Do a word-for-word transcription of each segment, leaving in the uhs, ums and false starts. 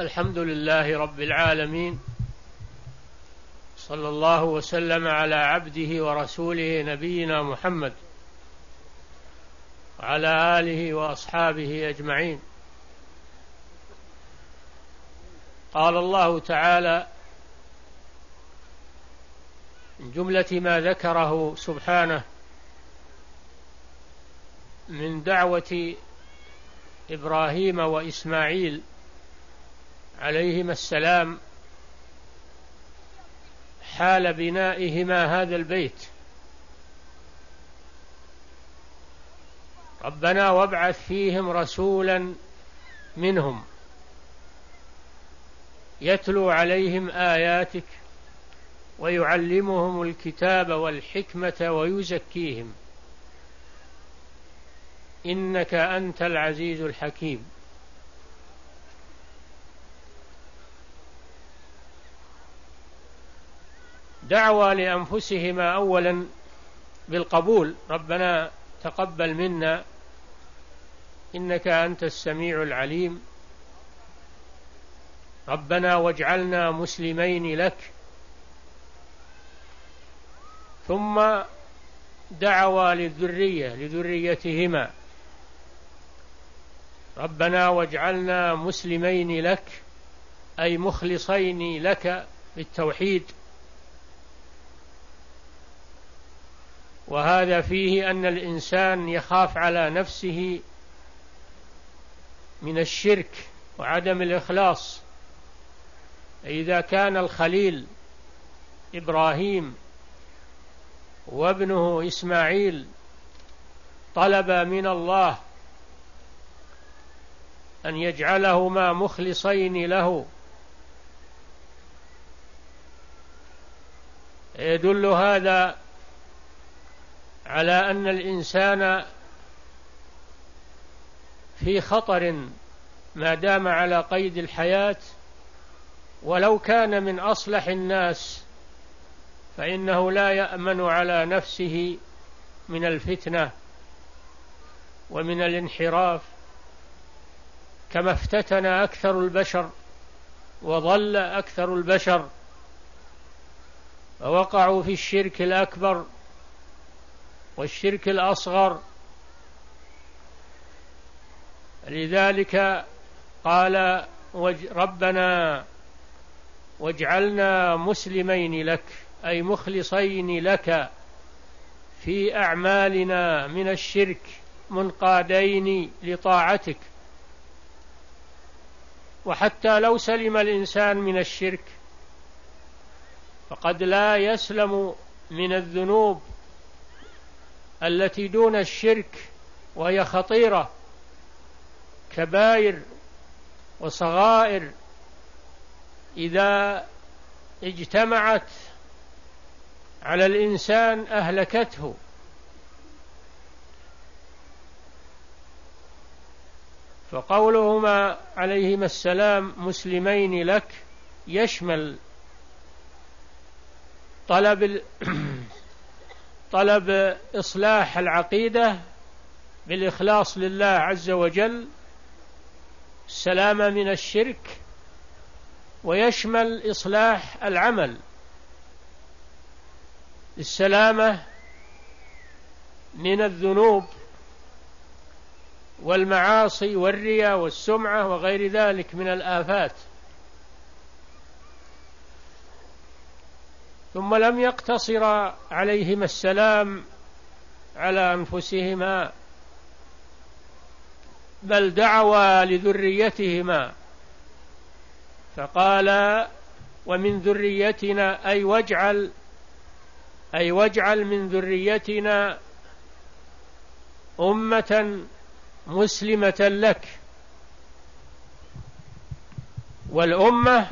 الحمد لله رب العالمين، صلى الله وسلم على عبده ورسوله نبينا محمد وعلى آله وأصحابه أجمعين. قال الله تعالى من جملة ما ذكره سبحانه من دعوة إبراهيم وإسماعيل عليهما السلام حال بنائهما هذا البيت: ربنا وابعث فيهم رسولا منهم يتلو عليهم آياتك ويعلمهم الكتاب والحكمة ويزكيهم إنك أنت العزيز الحكيم. دعوى لأنفسهما أولا بالقبول: ربنا تقبل منا إنك أنت السميع العليم، ربنا واجعلنا مسلمين لك. ثم دعوى للذرية لذريتهما: ربنا واجعلنا مسلمين لك، أي مخلصين لك بالتوحيد. وهذا فيه أن الإنسان يخاف على نفسه من الشرك وعدم الإخلاص. إذا كان الخليل إبراهيم وابنه إسماعيل طلب من الله أن يجعلهما مخلصين له، يدل هذا على أن الإنسان في خطر ما دام على قيد الحياة، ولو كان من أصلح الناس فإنه لا يأمن على نفسه من الفتنة ومن الانحراف، كما افتتن أكثر البشر وضل أكثر البشر ووقعوا في الشرك الأكبر والشرك الأصغر. لذلك قال: ربنا واجعلنا مسلمين لك، أي مخلصين لك في أعمالنا من الشرك منقادين لطاعتك. وحتى لو سلم الإنسان من الشرك فقد لا يسلم من الذنوب التي دون الشرك، وهي خطيرة، كبائر وصغائر إذا اجتمعت على الإنسان أهلكته. فقولهما عليهما السلام مسلمين لك يشمل طلب طلب إصلاح العقيدة بالإخلاص لله عز وجل، السلامة من الشرك، ويشمل إصلاح العمل، السلامة من الذنوب والمعاصي والرياء والسمعة وغير ذلك من الآفات. ثم لم يقتصر عليهما السلام على أنفسهما، بل دعوا لذريتهما فقال: ومن ذريتنا، أي واجعل أي واجعل من ذريتنا أمة مسلمة لك. والأمة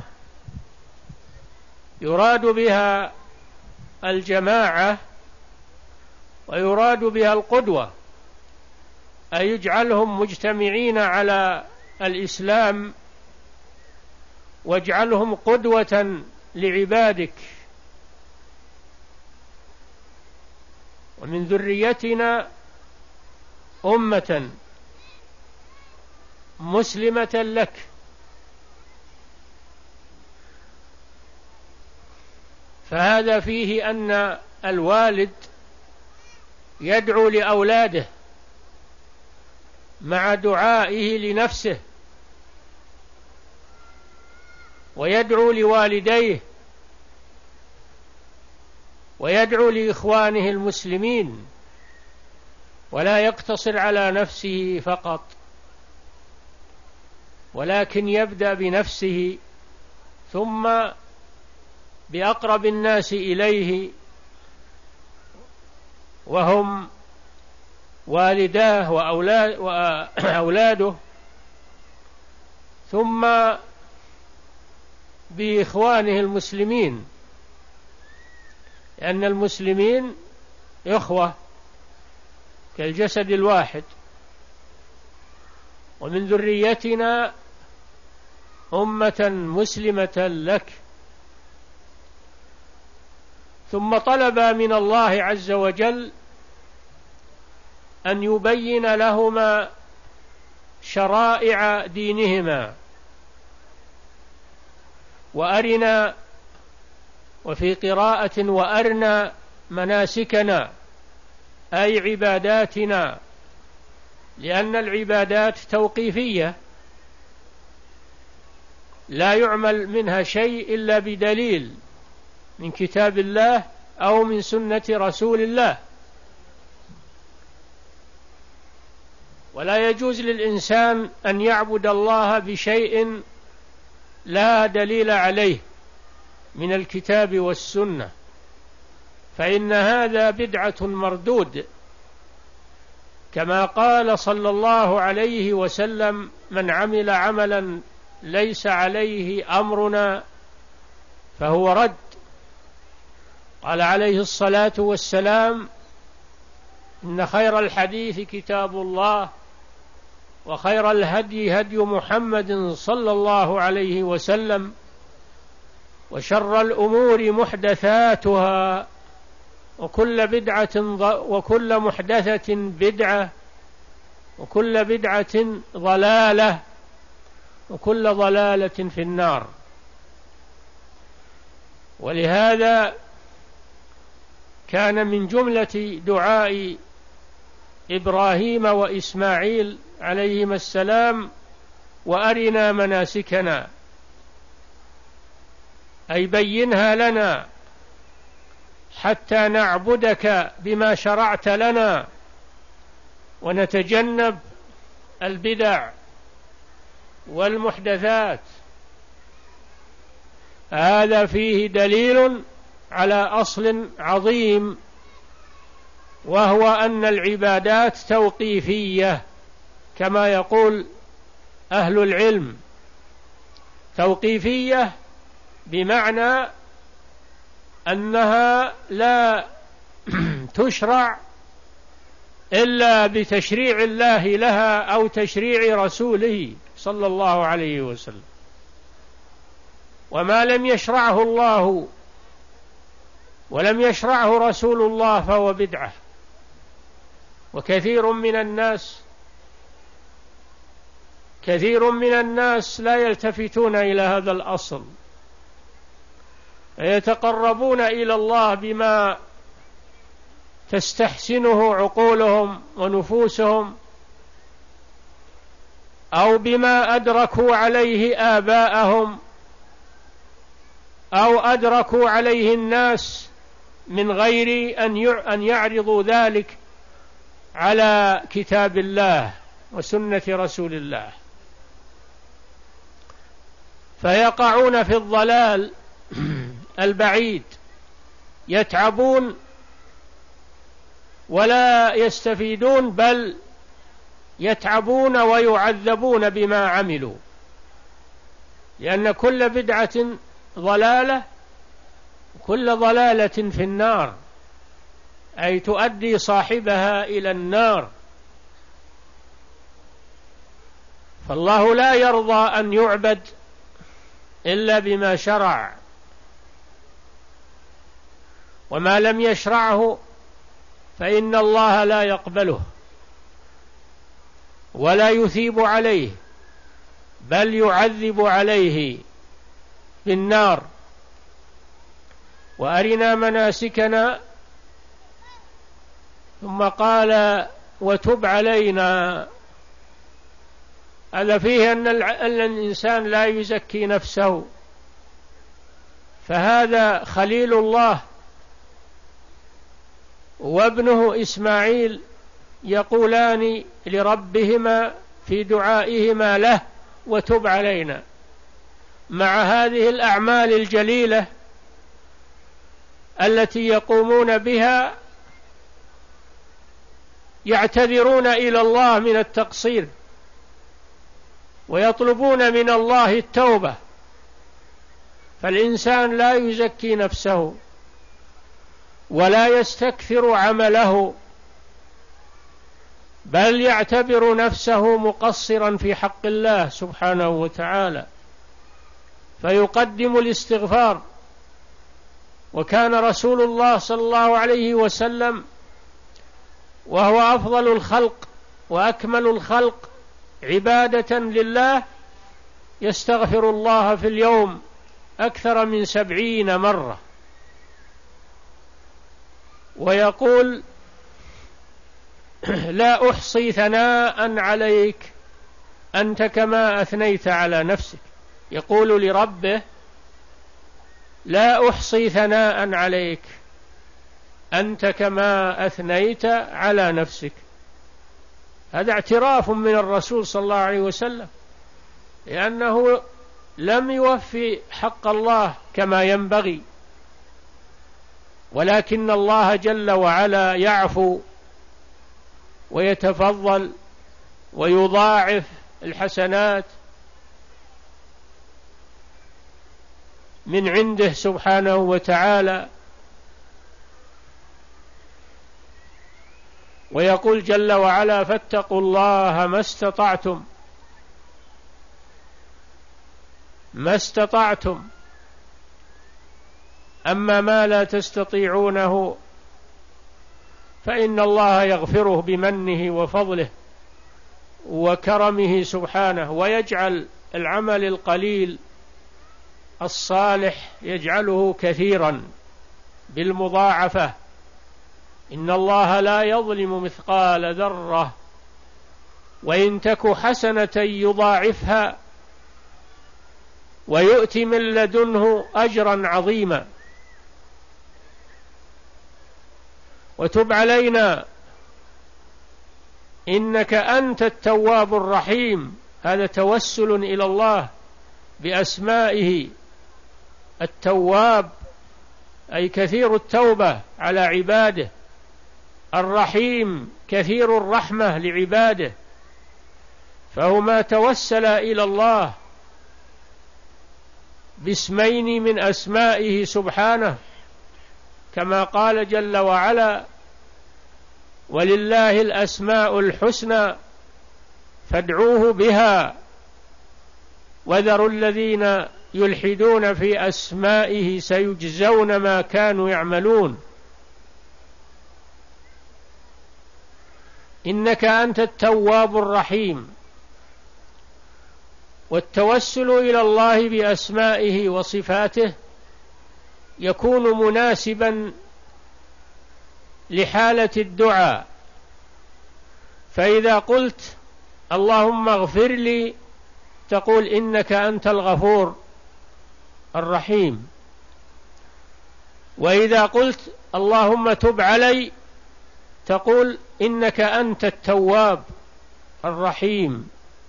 يراد بها الجماعة ويراد بها القدوة، أي يجعلهم مجتمعين على الإسلام واجعلهم قدوة لعبادك. ومن ذريتنا أمة مسلمة لك، فهذا فيه أن الوالد يدعو لأولاده مع دعائه لنفسه، ويدعو لوالديه، ويدعو لإخوانه المسلمين، ولا يقتصر على نفسه فقط، ولكن يبدأ بنفسه ثم بأقرب الناس إليه وهم والداه وأولاده، ثم بإخوانه المسلمين، لأن المسلمين إخوة كالجسد الواحد. ومن ذريتنا أمة مسلمة لك. ثم طلب من الله عز وجل أن يبين لهما شرائع دينهما. وأرنا، وفي قراءة وأرنا مناسكنا، أي عباداتنا، لأن العبادات توقيفية لا يعمل منها شيء إلا بدليل من كتاب الله أو من سنة رسول الله. ولا يجوز للإنسان أن يعبد الله بشيء لا دليل عليه من الكتاب والسنة، فإن هذا بدعة مردود، كما قال صلى الله عليه وسلم: من عمل عملا ليس عليه أمرنا فهو رد. قال عليه الصلاة والسلام: إن خير الحديث كتاب الله، وخير الهدي هدي محمد صلى الله عليه وسلم، وشر الأمور محدثاتها، وكل بدعة وكل محدثة بدعة، وكل بدعة ضلالة، وكل ضلالة في النار. ولهذا كان من جملة دعاء إبراهيم وإسماعيل عليهما السلام: وأرنا مناسكنا، أي بينها لنا حتى نعبدك بما شرعت لنا، ونتجنب البدع والمحدثات. هذا فيه دليل على أصل عظيم، وهو أن العبادات توقيفية، كما يقول أهل العلم. توقيفية بمعنى أنها لا تشرع إلا بتشريع الله لها أو تشريع رسوله صلى الله عليه وسلم. وما لم يشرعه الله ولم يشرعه رسول الله فهو بدعة. وكثير من الناس كثير من الناس لا يلتفتون إلى هذا الأصل، يتقربون إلى الله بما تستحسنه عقولهم ونفوسهم، أو بما أدركوا عليه آباءهم أو أدركوا عليه الناس، من غير أن يعرضوا ذلك على كتاب الله وسنة رسول الله، فيقعون في الضلال البعيد، يتعبون ولا يستفيدون، بل يتعبون ويعذبون بما عملوا، لأن كل بدعة ضلالة، كل ضلالة في النار، أي تؤدي صاحبها إلى النار. فالله لا يرضى أن يعبد إلا بما شرع، وما لم يشرعه فإن الله لا يقبله ولا يثيب عليه، بل يعذب عليه بالنار. وأرنا مناسكنا، ثم قال وتب علينا. هذا فيه أن الإنسان لا يزكي نفسه، فهذا خليل الله وابنه إسماعيل يقولان لربهما في دعائهما له وتب علينا، مع هذه الأعمال الجليلة التي يقومون بها يعتذرون إلى الله من التقصير ويطلبون من الله التوبة. فالإنسان لا يزكي نفسه ولا يستكثر عمله، بل يعتبر نفسه مقصرا في حق الله سبحانه وتعالى فيقدم الاستغفار. وكان رسول الله صلى الله عليه وسلم وهو أفضل الخلق وأكمل الخلق عبادة لله يستغفر الله في اليوم أكثر من سبعين مرة، ويقول لا أحصي ثناء عليك أنت كما أثنيت على نفسك. يقول لربه لا أحصي ثناء عليك أنت كما أثنيت على نفسك. هذا اعتراف من الرسول صلى الله عليه وسلم، لأنه لم يوفي حق الله كما ينبغي، ولكن الله جل وعلا يعفو ويتفضل ويضاعف الحسنات من عنده سبحانه وتعالى. ويقول جل وعلا فاتقوا الله ما استطعتم ما استطعتم أما ما لا تستطيعونه فإن الله يغفره بمنه وفضله وكرمه سبحانه، ويجعل العمل القليل الصالح يجعله كثيرا بالمضاعفة. إن الله لا يظلم مثقال ذرة وإن تك حسنة يضاعفها ويؤتي من لدنه أجرا عظيما. وتب علينا إنك أنت التواب الرحيم. هذا توسل إلى الله بأسمائه. التواب أي كثير التوبة على عباده، الرحيم كثير الرحمة لعباده، فهما توسل إلى الله باسمين من أسمائه سبحانه، كما قال جل وعلا ولله الأسماء الحسنى فادعوه بها وذروا الذين يلحدون في أسمائه سيجزون ما كانوا يعملون. إنك أنت التواب الرحيم. والتوسل إلى الله بأسمائه وصفاته يكون مناسبا لحالة الدعاء. فإذا قلت اللهم اغفر لي تقول إنك أنت الغفور الرحيم، وإذا قلت اللهم تب علي تقول إنك أنت التواب الرحيم،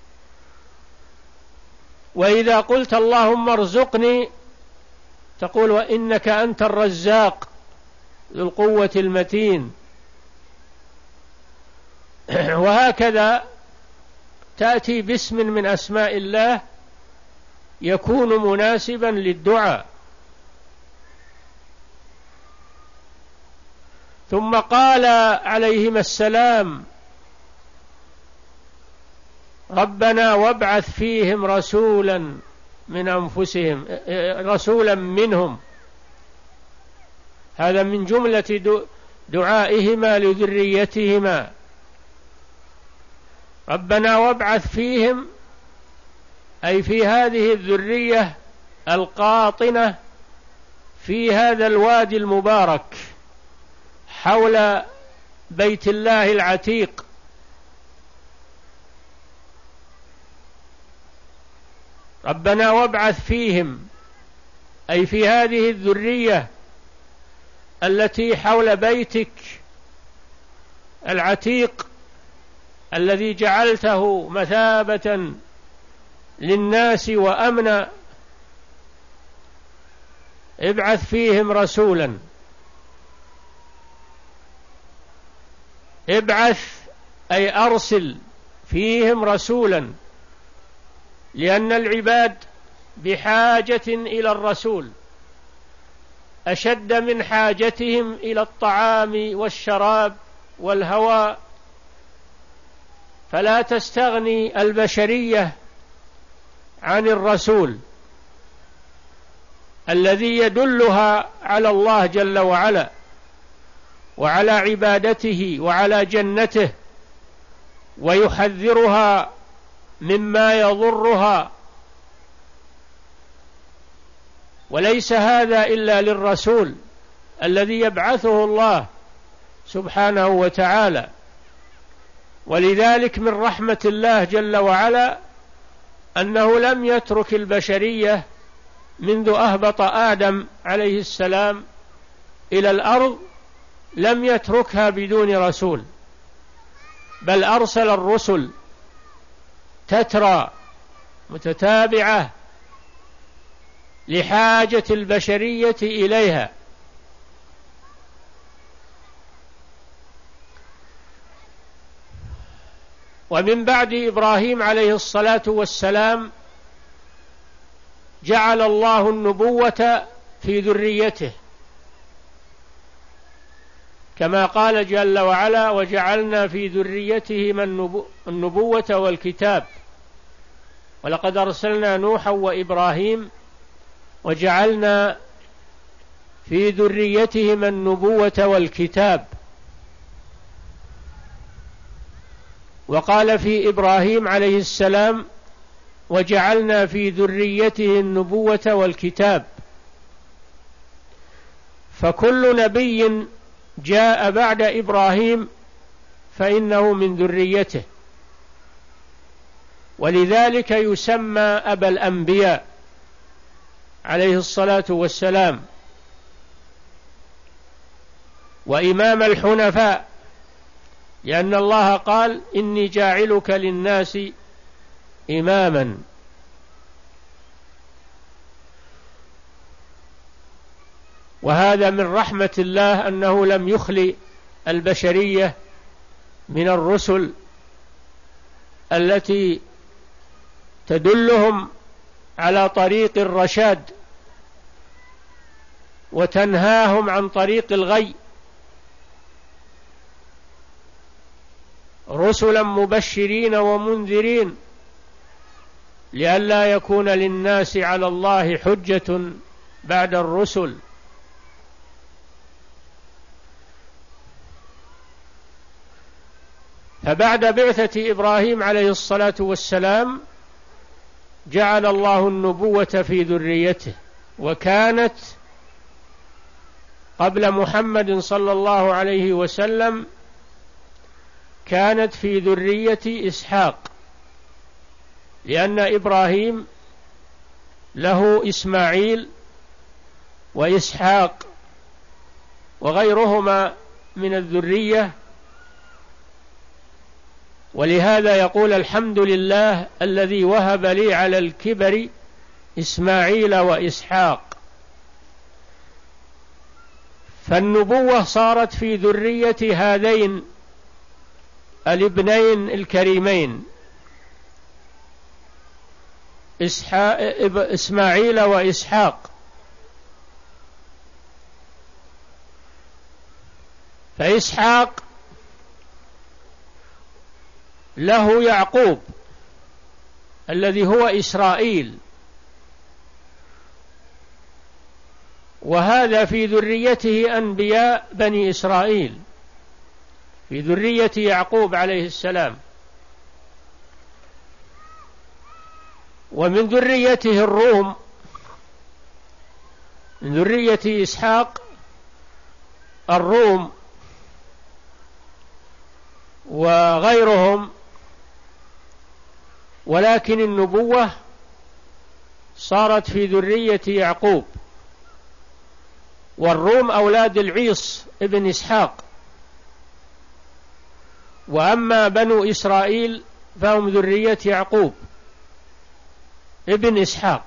وإذا قلت اللهم ارزقني تقول وإنك أنت الرزاق ذو القوة المتين. وهكذا تأتي باسم من أسماء الله يكون مناسبا للدعاء. ثم قال عليهما السلام ربنا وابعث فيهم رسولا من أنفسهم رسولا منهم. هذا من جملة دعائهما لذريتهما. ربنا وابعث فيهم أي في هذه الذرية القاطنة في هذا الوادي المبارك حول بيت الله العتيق، ربنا وابعث فيهم، أي في هذه الذرية التي حول بيتك العتيق الذي جعلته مثابة للناس وأمنا، ابعث فيهم رسولا. ابعث أي أرسل فيهم رسولا، لأن العباد بحاجة إلى الرسول أشد من حاجتهم إلى الطعام والشراب والهواء، فلا تستغني البشرية عن الرسول الذي يدلها على الله جل وعلا وعلى عبادته وعلى جنته، ويحذرها مما يضرها. وليس هذا إلا للرسول الذي يبعثه الله سبحانه وتعالى. ولذلك من رحمة الله جل وعلا أنه لم يترك البشرية منذ أهبط آدم عليه السلام إلى الأرض، لم يتركها بدون رسول، بل أرسل الرسل تترى متتابعة لحاجة البشرية إليها. ومن بعد إبراهيم عليه الصلاة والسلام جعل الله النبوة في ذريته، كما قال جل وعلا: وجعلنا في ذريتهم النبوة والكتاب ولقد أرسلنا نوحا وإبراهيم وجعلنا في ذريتهما النبوة والكتاب. وقال في إبراهيم عليه السلام: وجعلنا في ذريته النبوة والكتاب. فكل نبي جاء بعد إبراهيم فإنه من ذريته، ولذلك يسمى أبا الأنبياء عليه الصلاة والسلام، وإمام الحنفاء، لأن الله قال: إني جاعلك للناس إماما. وهذا من رحمة الله أنه لم يخلي البشرية من الرسل التي تدلهم على طريق الرشاد وتنهاهم عن طريق الغي، رسلا مبشرين ومنذرين لئلا يكون للناس على الله حجة بعد الرسل. فبعد بعثة إبراهيم عليه الصلاة والسلام جعل الله النبوة في ذريته، وكانت قبل محمد صلى الله عليه وسلم كانت في ذرية إسحاق، لأن إبراهيم له إسماعيل وإسحاق وغيرهما من الذرية. ولهذا يقول: الحمد لله الذي وهب لي على الكبر إسماعيل وإسحاق. فالنبوة صارت في ذرية هذين الابنين الكريمين إسماعيل وإسحاق. فإسحاق له يعقوب الذي هو إسرائيل، وهذا في ذريته أنبياء بني إسرائيل، في ذرية يعقوب عليه السلام. ومن ذريته الروم، من ذرية إسحاق الروم وغيرهم، ولكن النبوة صارت في ذرية يعقوب، والروم أولاد العيص ابن إسحاق، وأما بنو إسرائيل فهم ذرية يعقوب ابن إسحاق.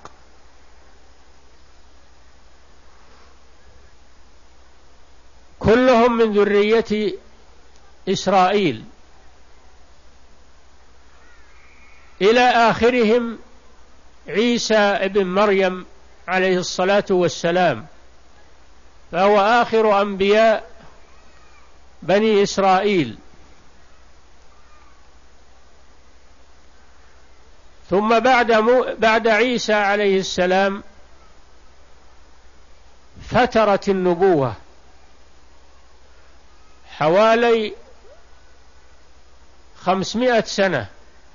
كلهم من ذرية إسرائيل إلى آخرهم عيسى ابن مريم عليه الصلاة والسلام، فهو آخر أنبياء بني إسرائيل. ثم بعد بعد عيسى عليه السلام فترت النبوة حوالي خمسمائة سنة،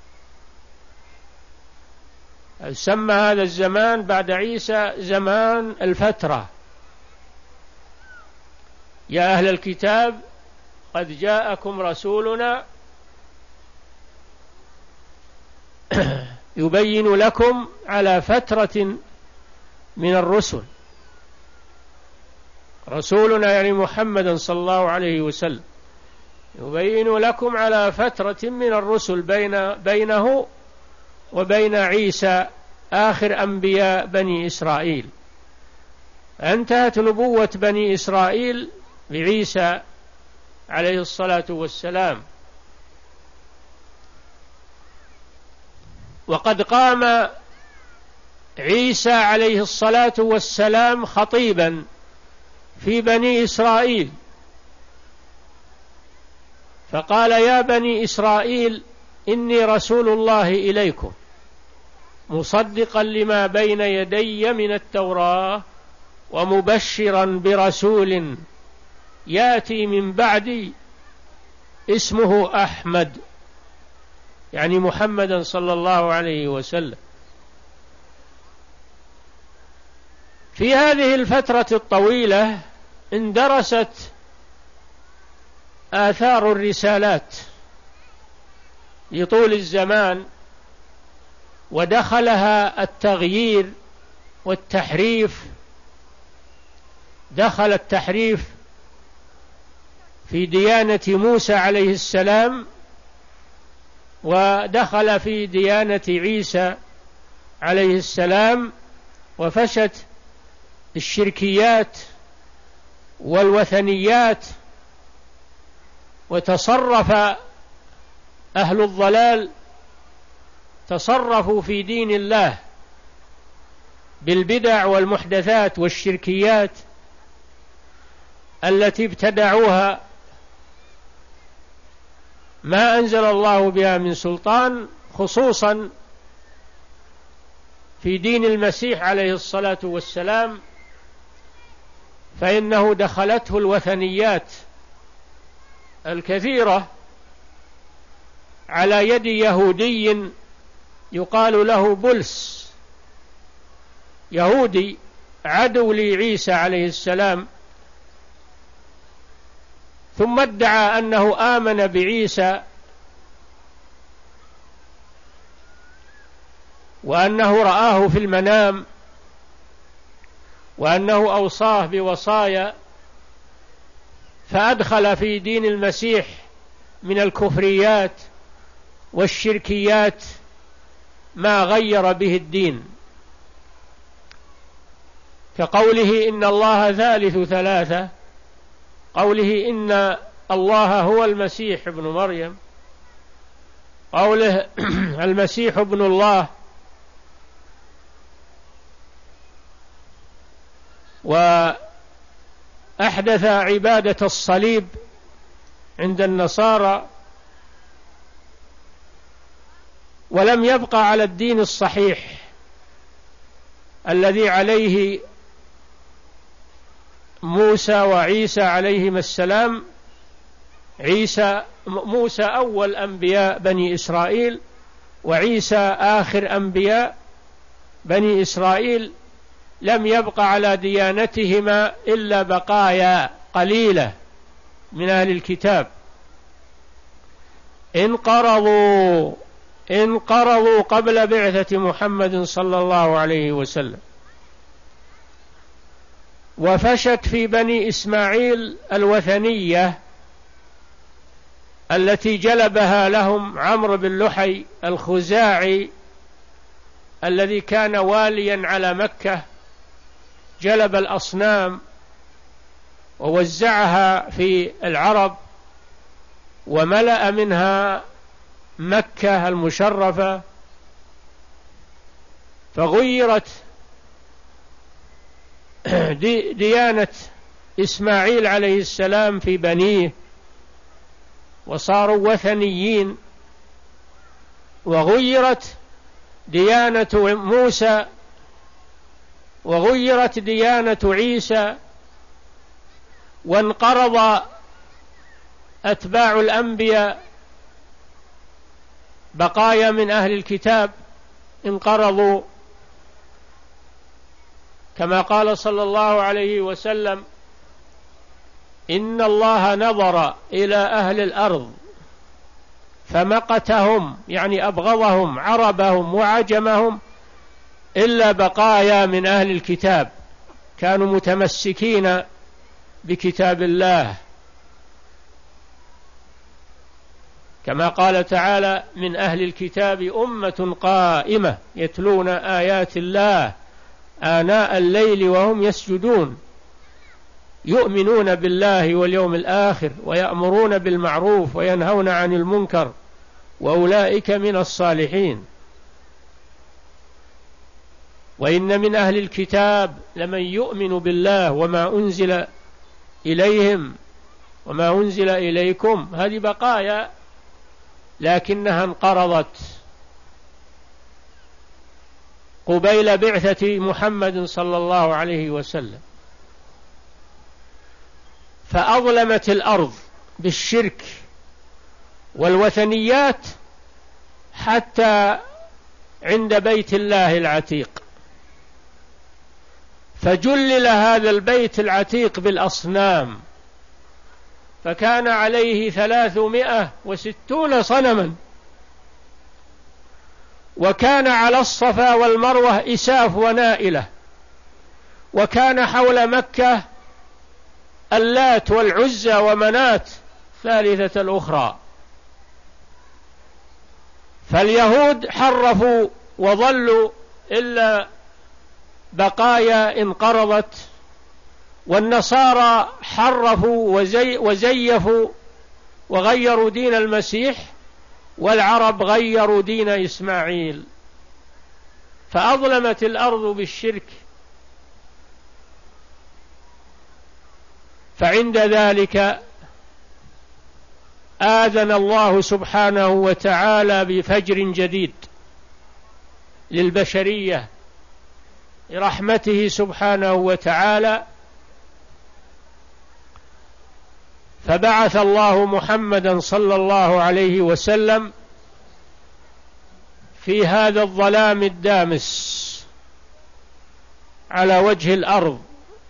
سمى هذا الزمان بعد عيسى زمان الفترة. يا أهل الكتاب قد جاءكم رسولنا يبين لكم على فترة من الرسل، رسولنا يعني محمد صلى الله عليه وسلم يبين لكم على فترة من الرسل بين بينه وبين عيسى آخر أنبياء بني إسرائيل. انتهت نبوة بني إسرائيل بعيسى عليه الصلاة والسلام، وقد قام عيسى عليه الصلاة والسلام خطيبا في بني إسرائيل، فقال: يا بني إسرائيل إني رسول الله إليكم مصدقا لما بين يدي من التوراة ومبشرا برسول يأتي من بعدي اسمه أحمد، يعني محمدا صلى الله عليه وسلم. في هذه الفترة الطويلة اندرست آثار الرسالات لطول الزمان، ودخلها التغيير والتحريف، دخل التحريف في ديانة موسى عليه السلام، ودخل في ديانة عيسى عليه السلام، وفشت الشركيات والوثنيات، وتصرف أهل الضلال تصرفوا في دين الله بالبدع والمحدثات والشركيات التي ابتدعوها ما أنزل الله بها من سلطان، خصوصا في دين المسيح عليه الصلاة والسلام، فإنه دخلته الوثنيات الكثيرة على يد يهودي يقال له بولس، يهودي عدو لعيسى عليه السلام، ثم ادعى أنه آمن بعيسى وأنه رآه في المنام وأنه أوصاه بوصايا، فأدخل في دين المسيح من الكفريات والشركيات ما غير به الدين، كقوله إن الله ثالث ثلاثة، قوله إن الله هو المسيح ابن مريم، قوله المسيح ابن الله، وأحدث عبادة الصليب عند النصارى، ولم يبقى على الدين الصحيح الذي عليه موسى وعيسى عليهما السلام. عيسى موسى أول أنبياء بني إسرائيل، وعيسى آخر أنبياء بني إسرائيل، لم يبق على ديانتهما إلا بقايا قليلة من أهل الكتاب. انقرضوا انقرضوا قبل بعثة محمد صلى الله عليه وسلم. وفشت في بني إسماعيل الوثنية التي جلبها لهم عمرو بن لحي الخزاعي الذي كان واليا على مكة، جلب الأصنام ووزعها في العرب وملأ منها مكة المشرفة، فغيرت ديانة إسماعيل عليه السلام في بنيه وصاروا وثنيين، وغيرت ديانة موسى وغيرت ديانة عيسى، وانقرض أتباع الأنبياء بقايا من أهل الكتاب انقرضوا، كما قال صلى الله عليه وسلم: إن الله نظر إلى أهل الأرض فمقتهم، يعني أبغضهم، عربهم وعجمهم، إلا بقايا من أهل الكتاب كانوا متمسكين بكتاب الله، كما قال تعالى: من أهل الكتاب أمة قائمة يتلون آيات الله آناء الليل وهم يسجدون يؤمنون بالله واليوم الآخر ويأمرون بالمعروف وينهون عن المنكر وأولئك من الصالحين. وإن من أهل الكتاب لمن يؤمن بالله وما أنزل إليهم وما أنزل إليكم، هذه بقايا لكنها انقرضت قبيل بعثة محمد صلى الله عليه وسلم، فأظلمت الأرض بالشرك والوثنيات حتى عند بيت الله العتيق، فجلل هذا البيت العتيق بالأصنام، فكان عليه ثلاثمائة وستون صنما، وكان على الصفا والمروة إساف ونائلة، وكان حول مكة اللات والعزى ومنات ثالثة الأخرى. فاليهود حرفوا وظلوا إلا بقايا انقرضت، والنصارى حرفوا وزي وزيفوا وغيروا دين المسيح، والعرب غيروا دين إسماعيل، فأظلمت الأرض بالشرك. فعند ذلك آذن الله سبحانه وتعالى بفجر جديد للبشرية برحمته سبحانه وتعالى، فبعث الله محمدا صلى الله عليه وسلم في هذا الظلام الدامس على وجه الأرض،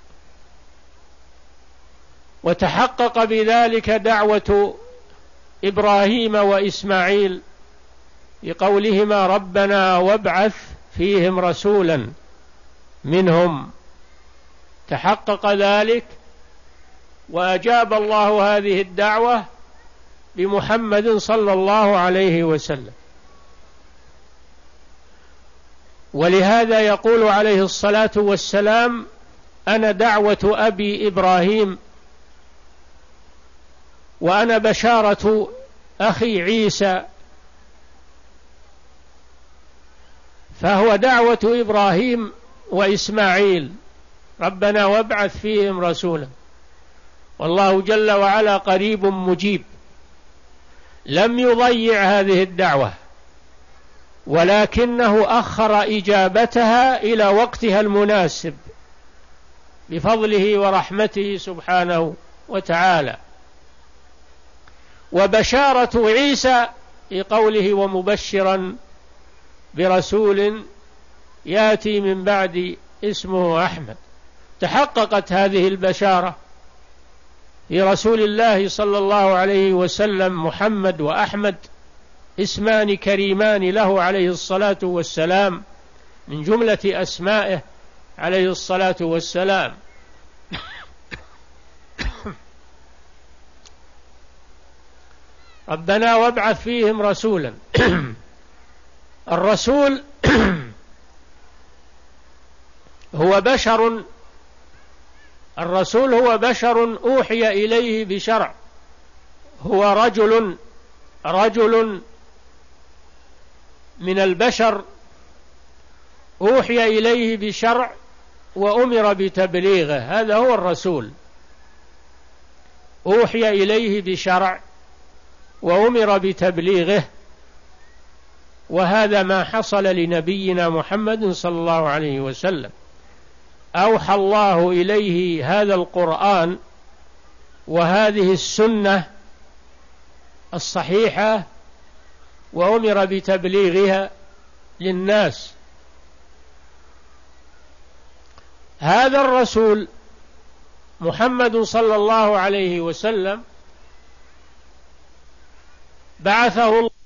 وتحقق بذلك دعوة إبراهيم وإسماعيل بقولهما: ربنا وابعث فيهم رسولا منهم. تحقق ذلك وأجاب الله هذه الدعوة بمحمد صلى الله عليه وسلم. ولهذا يقول عليه الصلاة والسلام: أنا دعوة أبي إبراهيم، وأنا بشارة أخي عيسى. فهو دعوة إبراهيم وإسماعيل: ربنا وابعث فيهم رسولا. والله جل وعلا قريب مجيب، لم يضيع هذه الدعوة، ولكنه أخر إجابتها إلى وقتها المناسب بفضله ورحمته سبحانه وتعالى. وبشارة عيسى في قوله: ومبشرا برسول يأتي من بعد اسمه أحمد. تحققت هذه البشارة في رسول الله صلى الله عليه وسلم. محمد وأحمد اسمان كريمان له عليه الصلاة والسلام من جملة أسمائه عليه الصلاة والسلام. ربنا وابعث فيهم رسولا. الرسول هو بشر الرسول هو بشر أوحي إليه بشرع، هو رجل رجل من البشر أوحي إليه بشرع وأمر بتبليغه، هذا هو الرسول. أوحي إليه بشرع وأمر بتبليغه، وهذا ما حصل لنبينا محمد صلى الله عليه وسلم. أوحى الله إليه هذا القرآن وهذه السنة الصحيحة وأمر بتبليغها للناس. هذا الرسول محمد صلى الله عليه وسلم بعثه الله